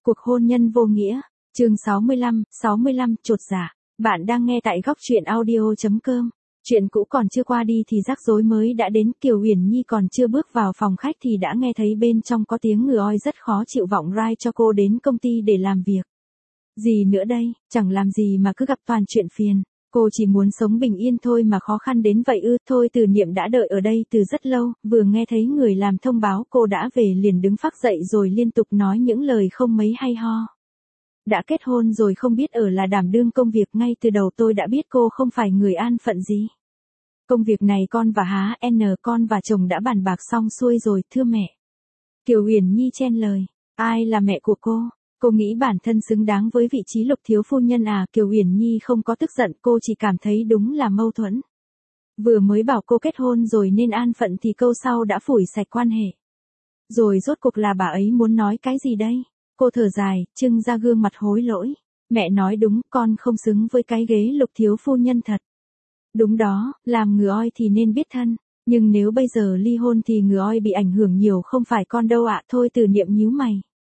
Cuộc hôn nhân vô nghĩa, chương 65, chột dạ. Bạn đang nghe tại góc truyện audio.com. Chuyện cũ còn chưa qua đi thì rắc rối mới đã đến. Kiều Uyển Nhi còn chưa bước vào phòng khách thì đã nghe thấy bên trong có tiếng người oi rất khó chịu vọng rai cho cô đến công ty để làm việc. Gì nữa đây, chẳng làm gì mà cứ gặp toàn chuyện phiền. Cô chỉ muốn sống bình yên thôi mà khó khăn đến vậy ư? Thôi Từ Niệm đã đợi ở đây từ rất lâu, vừa nghe thấy người làm thông báo cô đã về liền đứng phác dậy rồi liên tục nói những lời không mấy hay ho. Đã kết hôn rồi không biết ở là đảm đương công việc, ngay từ đầu tôi đã biết cô không phải người an phận gì. Công việc này con và con và chồng đã bàn bạc xong xuôi rồi, thưa mẹ. Kiều Uyển Nhi chen lời, ai là mẹ của cô? Cô nghĩ bản thân xứng đáng với vị trí Lục thiếu phu nhân à? Kiều Uyển Nhi không có tức giận, cô chỉ cảm thấy đúng là mâu thuẫn. Vừa mới bảo cô kết hôn rồi nên an phận thì câu sau đã phủi sạch quan hệ. Rồi rốt cuộc là bà ấy muốn nói cái gì đây? Cô thở dài, trưng ra gương mặt hối lỗi. Mẹ nói đúng, con không xứng với cái ghế Lục thiếu phu nhân thật. Đúng đó, làm ngựa oi thì nên biết thân. Nhưng nếu bây giờ ly hôn thì ngựa oi bị ảnh hưởng nhiều không phải con đâu ạ. Thôi Từ Niệm nhíu mày.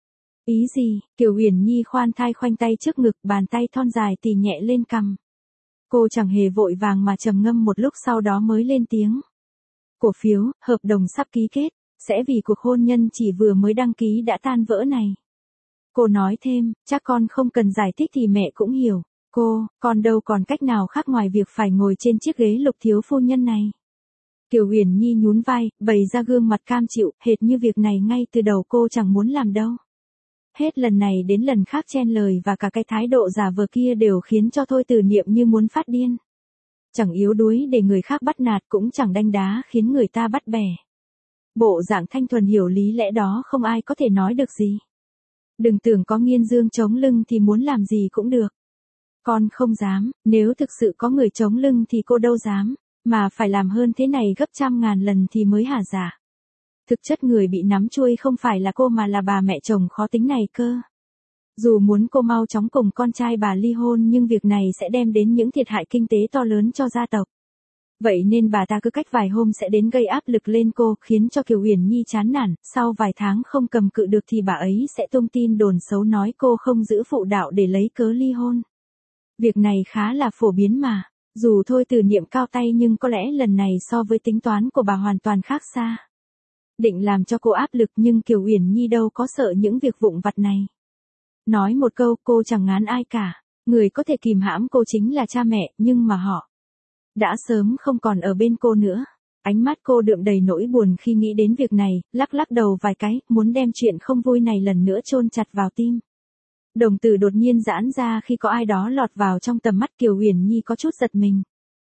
Ý gì? Kiều Uyển Nhi khoan thai khoanh tay trước ngực, bàn tay thon dài tì nhẹ lên cằm. Cô chẳng hề vội vàng mà trầm ngâm một lúc sau đó mới lên tiếng. Cổ phiếu, hợp đồng sắp ký kết, sẽ vì cuộc hôn nhân chỉ vừa mới đăng ký đã tan vỡ này. Cô nói thêm, chắc con không cần giải thích thì mẹ cũng hiểu. Con đâu còn cách nào khác ngoài việc phải ngồi trên chiếc ghế Lục thiếu phu nhân này. Kiều Uyển Nhi nhún vai, bày ra gương mặt cam chịu, hệt như việc này ngay từ đầu cô chẳng muốn làm đâu. Hết lần này đến lần khác chen lời và cả cái thái độ giả vờ kia đều khiến cho Thôi Từ Niệm như muốn phát điên. Chẳng yếu đuối để người khác bắt nạt cũng chẳng đanh đá khiến người ta bắt bẻ. Bộ dạng thanh thuần hiểu lý lẽ đó không ai có thể nói được gì. Đừng tưởng có nghiên dương chống lưng thì muốn làm gì cũng được. Con không dám, nếu thực sự có người chống lưng thì cô đâu dám, mà phải làm hơn thế này gấp trăm ngàn lần thì mới hả dạ. Thực chất người bị nắm chuôi không phải là cô mà là bà mẹ chồng khó tính này cơ. Dù muốn cô mau chóng cùng con trai bà ly hôn nhưng việc này sẽ đem đến những thiệt hại kinh tế to lớn cho gia tộc. Vậy nên bà ta cứ cách vài hôm sẽ đến gây áp lực lên cô, khiến cho Kiều Uyển Nhi chán nản, sau vài tháng không cầm cự được thì bà ấy sẽ tung tin đồn xấu nói cô không giữ phụ đạo để lấy cớ ly hôn. Việc này khá là phổ biến mà, dù Thôi Từ Niệm cao tay nhưng có lẽ lần này so với tính toán của bà hoàn toàn khác xa. Định làm cho cô áp lực nhưng Kiều Uyển Nhi đâu có sợ những việc vụn vặt này. Nói một câu, cô chẳng ngán ai cả, người có thể kìm hãm cô chính là cha mẹ, nhưng mà họ đã sớm không còn ở bên cô nữa. Ánh mắt cô đượm đầy nỗi buồn khi nghĩ đến việc này, lắc đầu vài cái, muốn đem chuyện không vui này lần nữa chôn chặt vào tim. Đồng tử đột nhiên giãn ra khi có ai đó lọt vào trong tầm mắt. Kiều Uyển Nhi có chút giật mình.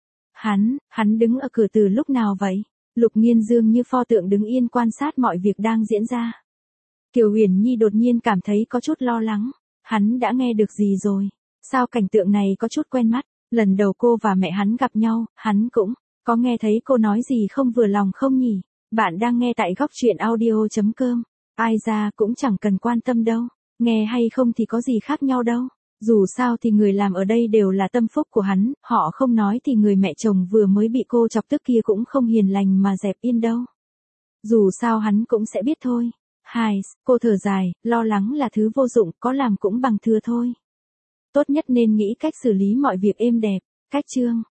Hắn đứng ở cửa từ lúc nào vậy? Lục Nghiên Dương như pho tượng đứng yên quan sát mọi việc đang diễn ra. Kiều Uyển Nhi đột nhiên cảm thấy có chút lo lắng. Hắn đã nghe được gì rồi? Sao cảnh tượng này có chút quen mắt? Lần đầu cô và mẹ hắn gặp nhau, hắn cũng có nghe thấy cô nói gì không vừa lòng không nhỉ? Bạn đang nghe tại góc truyện audio.com. Ai ra cũng chẳng cần quan tâm đâu. Nghe hay không thì có gì khác nhau đâu. Dù sao thì người làm ở đây đều là tâm phúc của hắn, họ không nói thì người mẹ chồng vừa mới bị cô chọc tức kia cũng không hiền lành mà dẹp yên đâu. Dù sao hắn cũng sẽ biết thôi. Cô thở dài, lo lắng là thứ vô dụng, có làm cũng bằng thừa thôi. Tốt nhất nên nghĩ cách xử lý mọi việc êm đẹp. Cách chương